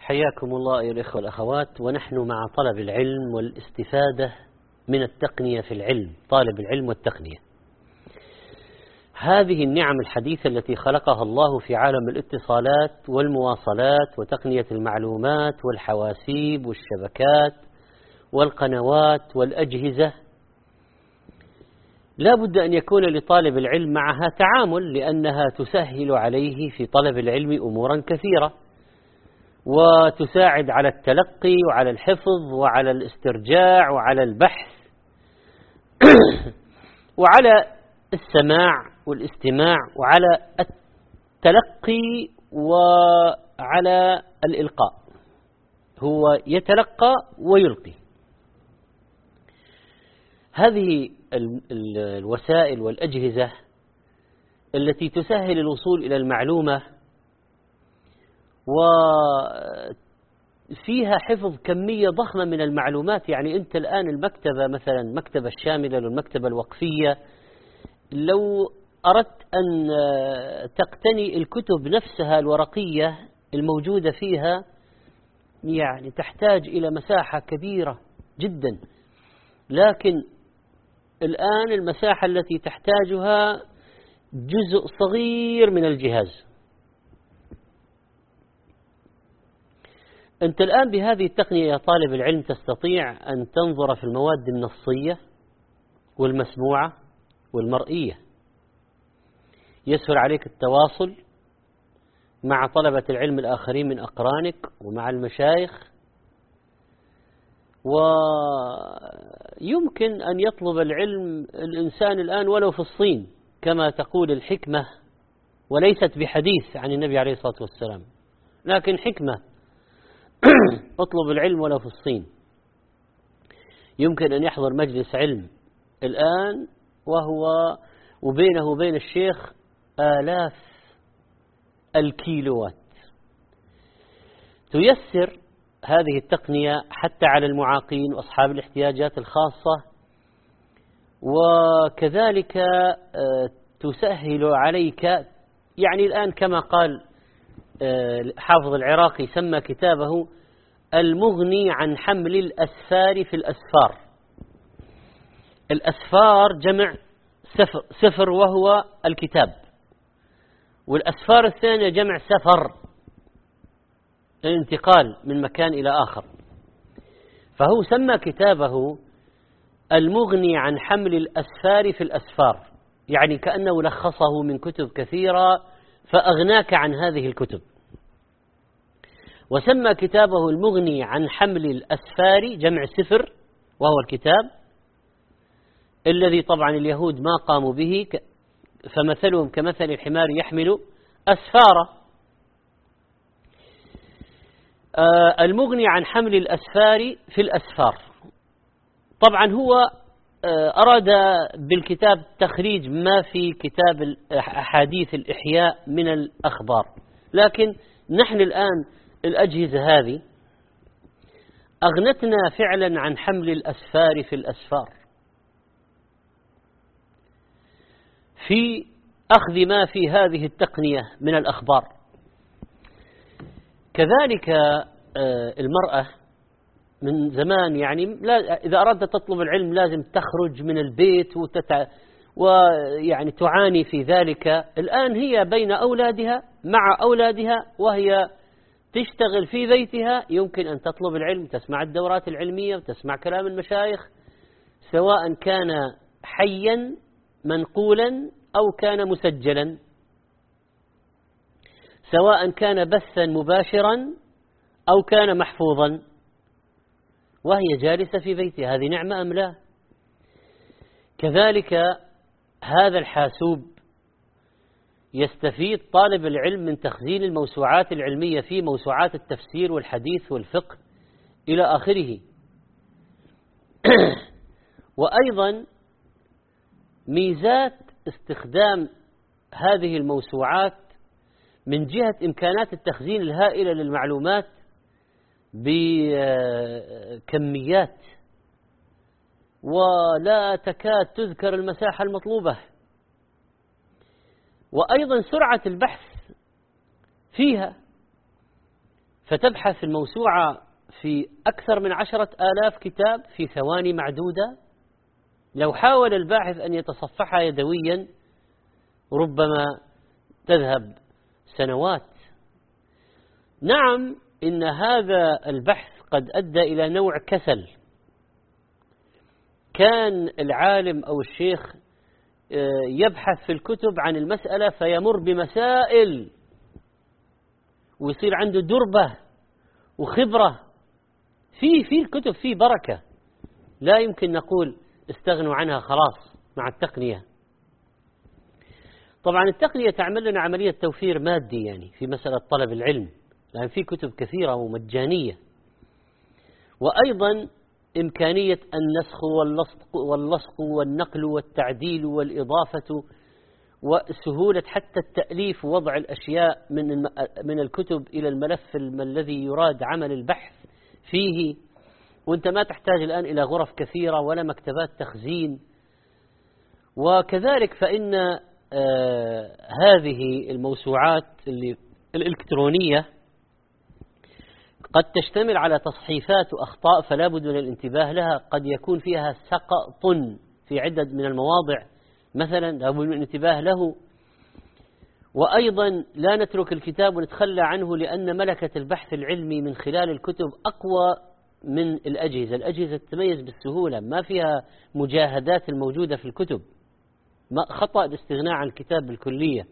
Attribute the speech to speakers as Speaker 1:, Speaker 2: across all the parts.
Speaker 1: حياكم الله أيها الإخوة والأخوات، ونحن مع طلب العلم والاستفادة من التقنية في العلم، طالب العلم والتقنية. هذه النعم الحديثة التي خلقها الله في عالم الاتصالات والمواصلات وتقنية المعلومات والحواسيب والشبكات والقنوات والأجهزة، لا بد أن يكون لطالب العلم معها تعامل، لأنها تسهل عليه في طلب العلم أمورا كثيرة، وتساعد على التلقي وعلى الحفظ وعلى الاسترجاع وعلى البحث وعلى السماع والاستماع وعلى التلقي وعلى الإلقاء. هو يتلقى ويلقي. هذه الوسائل والأجهزة التي تسهل الوصول إلى المعلومة وفيها حفظ كمية ضخمة من المعلومات. يعني أنت الآن المكتبة مثلا، المكتبة الشاملة والمكتبة الوقفية، لو أردت أن تقتني الكتب نفسها الورقية الموجودة فيها، يعني تحتاج إلى مساحة كبيرة جدا، لكن الآن المساحة التي تحتاجها جزء صغير من الجهاز. أنت الآن بهذه التقنية يا طالب العلم تستطيع أن تنظر في المواد النصية والمسموعة والمرئية. يسهل عليك التواصل مع طلبة العلم الآخرين من أقرانك ومع المشايخ، ويمكن أن يطلب العلم الإنسان الآن ولو في الصين، كما تقول الحكمة، وليست بحديث عن النبي عليه الصلاة والسلام، لكن حكمة. اطلب العلم ولو في الصين. يمكن أن يحضر مجلس علم الآن وهو وبينه وبين الشيخ آلاف الكيلوات. تيسر هذه التقنية حتى على المعاقين وأصحاب الاحتياجات الخاصة، وكذلك تسهل عليك. يعني الآن كما قال حافظ العراقي، سمى كتابه المغني عن حمل الأسفار في الأسفار. الأسفار جمع سفر وهو الكتاب، والأسفار الثانية جمع سفر، الانتقال من مكان إلى آخر. فهو سمى كتابه المغني عن حمل الأسفار في الأسفار، يعني كأنه لخصه من كتب كثيرة فأغناك عن هذه الكتب. وسمى كتابه المغني عن حمل الأسفار جمع سفر وهو الكتاب الذي طبعا اليهود ما قاموا به، فمثلهم كمثل الحمار يحمل أسفاره. المغني عن حمل الأسفار في الأسفار. طبعا هو أراد بالكتاب تخريج ما في كتاب أحاديث الإحياء من الأخبار، لكن نحن الآن الأجهزة هذه أغنتنا فعلا عن حمل الأسفار في الأسفار، في أخذ ما في هذه التقنية من الأخبار. كذلك المرأة من زمان، يعني إذا أردت تطلب العلم لازم تخرج من البيت ويعني تعاني في ذلك. الآن هي بين أولادها، مع أولادها، وهي تشتغل في بيتها، يمكن أن تطلب العلم، تسمع الدورات العلمية وتسمع كلام المشايخ، سواء كان حيا منقولا أو كان مسجلا، سواء كان بثا مباشرا أو كان محفوظا، وهي جالسة في بيتها. هذه نعمة أم لا؟ كذلك هذا الحاسوب يستفيد طالب العلم من تخزين الموسوعات العلمية في موسوعات التفسير والحديث والفقه إلى آخره. وأيضا ميزات استخدام هذه الموسوعات من جهة إمكانات التخزين الهائلة للمعلومات بكميات، ولا تكاد تذكر المساحة المطلوبة. وأيضا سرعة البحث فيها، فتبحث الموسوعة في أكثر من 10,000 كتاب في ثواني معدودة. لو حاول الباحث أن يتصفحها يدويا ربما تذهب سنوات. نعم، إن هذا البحث قد أدى إلى نوع كسل. كان العالم أو الشيخ يبحث في الكتب عن المسألة فيمر بمسائل ويصير عنده دربة وخبرة في الكتب، في بركة لا يمكن نقول استغنوا عنها خلاص مع التقنية. طبعا التقنية تعمل لنا عملية توفير مادي يعني في مسألة طلب العلم، لأن في كتب كثيرة ومجانية، وأيضا إمكانية النسخ واللصق والنقل والتعديل والإضافة وسهولة حتى التأليف ووضع الأشياء من الكتب إلى الملف الذي يراد عمل البحث فيه، وأنت ما تحتاج الآن إلى غرف كثيرة ولا مكتبات تخزين. وكذلك فإن هذه الموسوعات الإلكترونية قد تشتمل على تصحيفات وأخطاء فلا بد من الانتباه لها، قد يكون فيها سقط في عدة من المواضع مثلا لا بد من الانتباه له. وأيضا لا نترك الكتاب ونتخلى عنه، لأن ملكة البحث العلمي من خلال الكتب أقوى من الأجهزة تتميز بالسهولة، ما فيها مجاهدات الموجودة في الكتب، خطأ الاستغناء عن الكتاب بالكلية.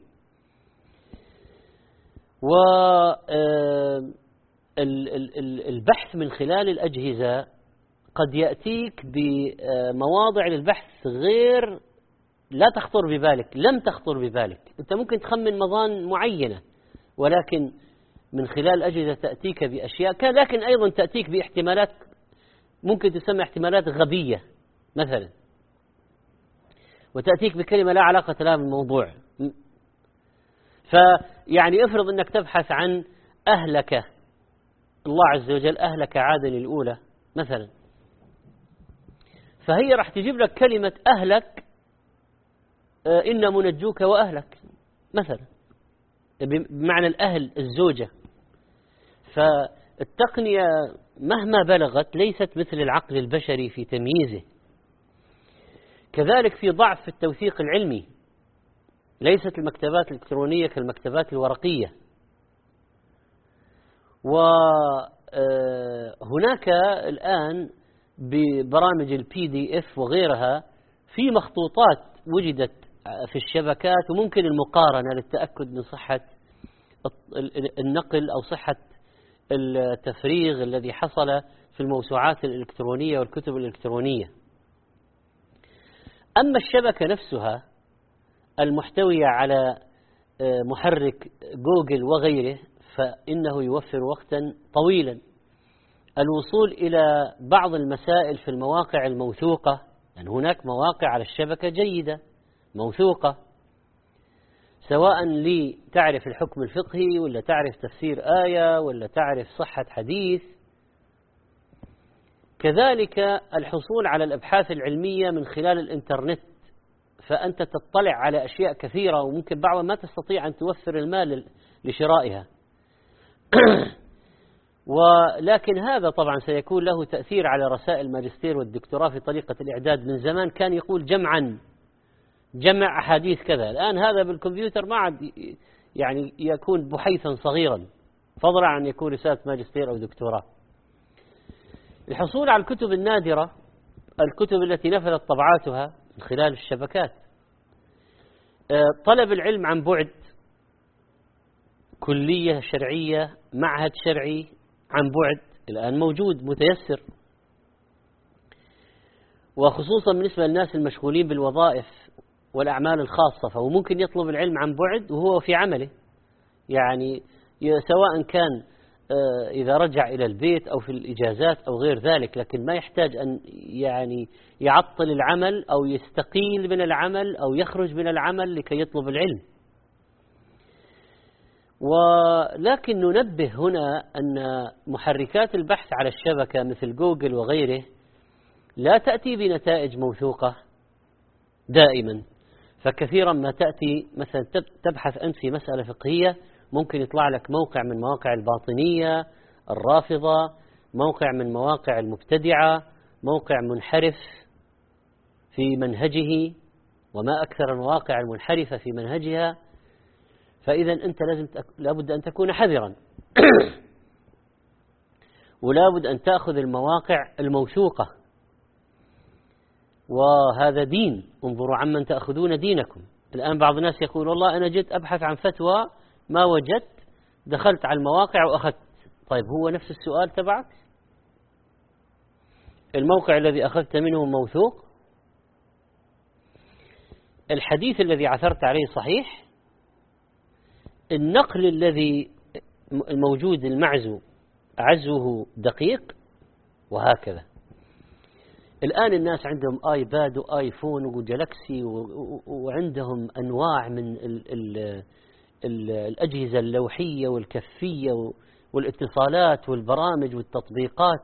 Speaker 1: والبحث من خلال الأجهزة قد يأتيك بمواضع للبحث غير لا تخطر ببالك، لم تخطر ببالك، أنت ممكن تخمن مظان معينة، ولكن من خلال الأجهزة تأتيك بأشياء، لكن أيضا تأتيك باحتمالات ممكن تسمى احتمالات غبية مثلا، وتأتيك بكلمة لا علاقة لها بالموضوع. فيعني افرض أنك تبحث عن أهلك، الله عز وجل أهلك عادا الأولى مثلا، فهي راح تجيب لك كلمة أهلك إن منجوك وأهلك مثلا، بمعنى الأهل الزوجة. فالتقنية مهما بلغت ليست مثل العقل البشري في تمييزه. كذلك في ضعف في التوثيق العلمي، ليست المكتبات الإلكترونية كالمكتبات الورقية. وهناك الآن ببرامج PDF وغيرها في مخطوطات وجدت في الشبكات، وممكن المقارنة للتأكد من صحة النقل أو صحة التفريغ الذي حصل في الموسوعات الإلكترونية والكتب الإلكترونية. أما الشبكة نفسها المحتوية على محرك جوجل وغيره فإنه يوفر وقتا طويلا. الوصول إلى بعض المسائل في المواقع الموثوقة، يعني هناك مواقع على الشبكة جيدة موثوقة، سواء لتعرف الحكم الفقهي ولا تعرف تفسير آية ولا تعرف صحة حديث. كذلك الحصول على الأبحاث العلمية من خلال الإنترنت، فأنت تطلع على أشياء كثيرة وممكن بعضها ما تستطيع أن توفر المال لشرائها. ولكن هذا طبعا سيكون له تأثير على رسائل الماجستير والدكتوراه في طريقة الإعداد. من زمان كان يقول جمع أحاديث كذا، الآن هذا بالكمبيوتر ما عاد يعني يكون بحيثا صغيرا، فضلا عن يكون رسالة ماجستير أو دكتوراه. الحصول على الكتب النادرة، الكتب التي نفذت طبعاتها من خلال الشبكات. طلب العلم عن بعد، كلية شرعية، معهد شرعي عن بعد الآن موجود متيسر، وخصوصا بالنسبة للناس المشغولين بالوظائف والأعمال الخاصة، فهو ممكن يطلب العلم عن بعد وهو في عمله، يعني سواء كان إذا رجع إلى البيت أو في الإجازات أو غير ذلك، لكن ما يحتاج أن يعني يعطل العمل أو يستقيل من العمل أو يخرج من العمل لكي يطلب العلم. ولكن ننبه هنا أن محركات البحث على الشبكة مثل جوجل وغيره لا تأتي بنتائج موثوقة دائما، فكثيرا ما تأتي مثلا تبحث أنت في مسألة فقهية، ممكن يطلع لك موقع من مواقع الباطنية الرافضة، موقع من مواقع المبتدعة، موقع منحرف في منهجه، وما أكثر المواقع المنحرفة في منهجها. فإذا أنت لابد أن تكون حذرا ولابد أن تأخذ المواقع الموثوقة، وهذا دين. انظروا عمن تأخذون دينكم. الآن بعض الناس يقول والله أنا جيت أبحث عن فتوى ما وجدت، دخلت على المواقع وأخذت. طيب هو نفس السؤال تبعك؟ الموقع الذي أخذت منه موثوق؟ الحديث الذي عثرت عليه صحيح؟ النقل الذي الموجود المعزو عزوه دقيق؟ وهكذا. الآن الناس عندهم آيباد وآيفون وجالكسي وعندهم أنواع من الأجهزة اللوحية والكفية والاتصالات والبرامج والتطبيقات.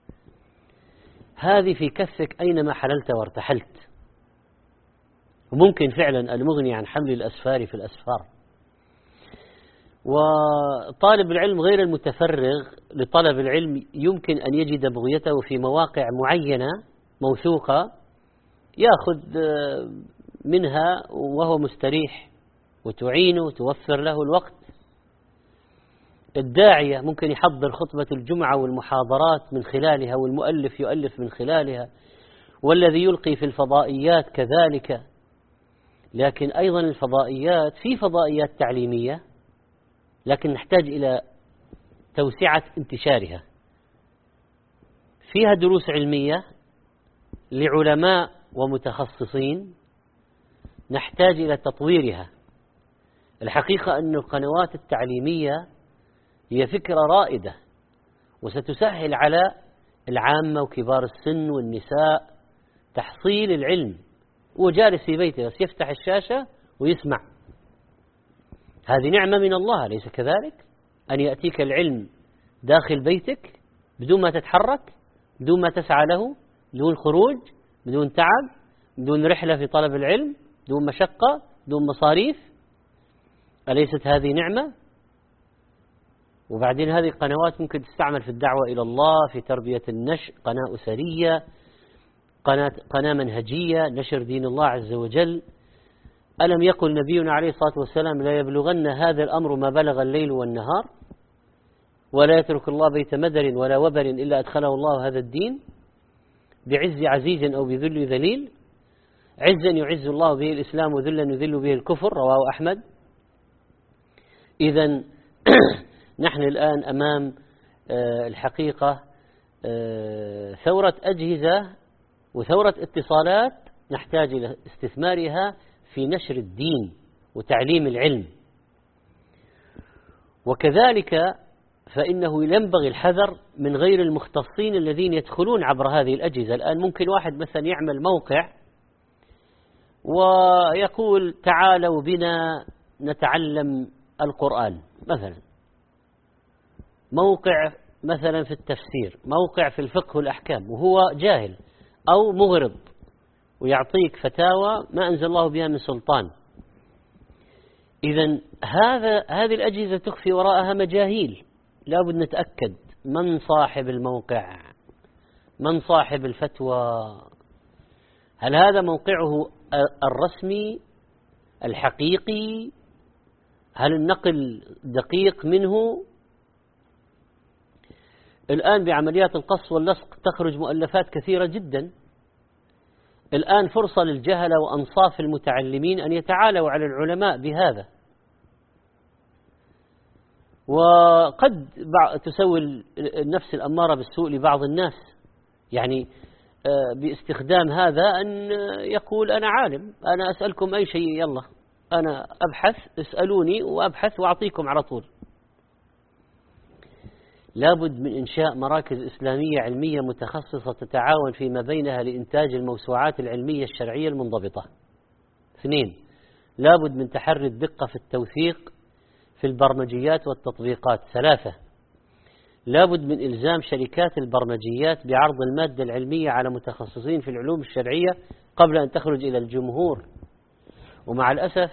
Speaker 1: هذه في كفك أينما حللت وارتحلت، وممكن فعلا المغني عن حمل الأسفار في الأسفار. وطالب العلم غير المتفرغ لطلب العلم يمكن أن يجد بغيته في مواقع معينة موثوقة يأخذ منها وهو مستريح، وتعينه وتوفر له الوقت. الداعية ممكن يحضر خطبة الجمعة والمحاضرات من خلالها، والمؤلف يؤلف من خلالها، والذي يلقي في الفضائيات كذلك. لكن أيضا الفضائيات، في فضائيات تعليمية لكن نحتاج إلى توسعة انتشارها. فيها دروس علمية لعلماء ومتخصصين، نحتاج إلى تطويرها. الحقيقة أن القنوات التعليمية هي فكرة رائدة، وستسهل على العامة وكبار السن والنساء تحصيل العلم، وجالس في بيته بس يفتح الشاشة ويسمع. هذه نعمة من الله، أليس كذلك؟ أن يأتيك العلم داخل بيتك بدون ما تتحرك، بدون ما تسعى له، بدون خروج، بدون تعب، بدون رحلة في طلب العلم، بدون مشقة، بدون مصاريف. أليست هذه نعمة؟ وبعدين هذه القنوات ممكن تستعمل في الدعوة إلى الله، في تربية النشء، قناة أسرية، قناة منهجية، نشر دين الله عز وجل. ألم يقل نبينا عليه الصلاة والسلام لا يبلغن هذا الأمر ما بلغ الليل والنهار، ولا يترك الله بيت مدر ولا وبر إلا أدخله الله هذا الدين بعز عزيز أو بذل ذليل. عزا يعز الله به الإسلام، وذلا يذل به الكفر، رواه أحمد. إذن نحن الآن أمام الحقيقة ثورة أجهزة وثورة اتصالات نحتاج إلى استثمارها في نشر الدين وتعليم العلم. وكذلك فإنه ينبغي الحذر من غير المختصين الذين يدخلون عبر هذه الأجهزة. الآن ممكن واحد مثلا يعمل موقع ويقول تعالوا بنا نتعلم القرآن مثلا، موقع مثلا في التفسير، موقع في الفقه والأحكام، وهو جاهل أو مغرض، ويعطيك فتاوى ما أنزل الله بها من سلطان. إذن هذه الأجهزة تخفي وراءها مجاهيل. لابد نتأكد من صاحب الموقع، من صاحب الفتوى، هل هذا موقعه الرسمي الحقيقي؟ هل النقل دقيق منه؟ الآن بعمليات القص واللصق تخرج مؤلفات كثيرة جدا. الآن فرصة للجهلة وأنصاف المتعلمين أن يتعالوا على العلماء بهذا. وقد تسوي النفس الأمارة بالسوء لبعض الناس، يعني باستخدام هذا أن يقول أنا عالم، أنا أسألكم أي شيء، يلا أنا أبحث، اسألوني وأبحث وأعطيكم على طول. لابد من إنشاء مراكز إسلامية علمية متخصصة تتعاون فيما بينها لإنتاج الموسوعات العلمية الشرعية المنضبطة. 2، لابد من تحري الدقة في التوثيق في البرمجيات والتطبيقات. 3، لابد من إلزام شركات البرمجيات بعرض المادة العلمية على متخصصين في العلوم الشرعية قبل أن تخرج إلى الجمهور. ومع الأسف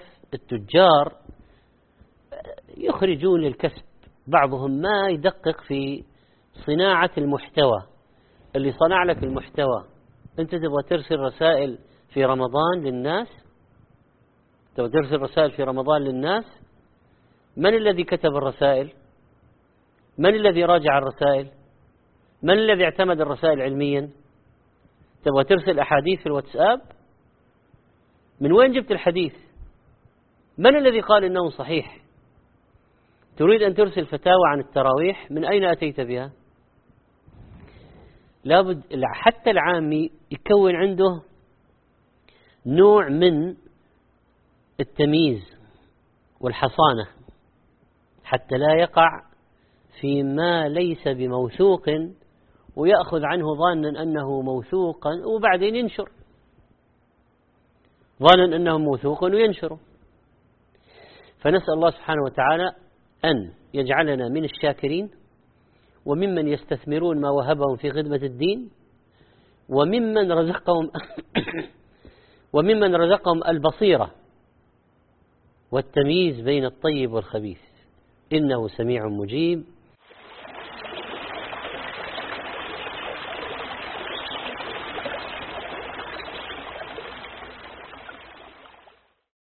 Speaker 1: التجار يخرجون للكسب، بعضهم ما يدقق في صناعة المحتوى. اللي صنع لك المحتوى أنت تبغى ترسل رسائل في رمضان للناس؟ تبغى ترسل رسائل في رمضان للناس؟ من الذي كتب الرسائل؟ من الذي راجع الرسائل؟ من الذي اعتمد الرسائل علميا؟ تبغى ترسل أحاديث في الواتساب؟ من وين جبت الحديث؟ من الذي قال إنه صحيح؟ تريد أن ترسل فتاوى عن التراويح، من أين أتيت بها؟ لابد حتى العامي يكون عنده نوع من التمييز والحصانة حتى لا يقع فيما ليس بموثوق ويأخذ عنه ظانا أنه موثوقا وبعدين ينشر، ظانا أنه موثوق وينشره. فنسأل الله سبحانه وتعالى أن يجعلنا من الشاكرين، وممن يستثمرون ما وهبهم في خدمة الدين، وممن رزقهم البصيرة والتمييز بين الطيب والخبيث، إنه سميع مجيب.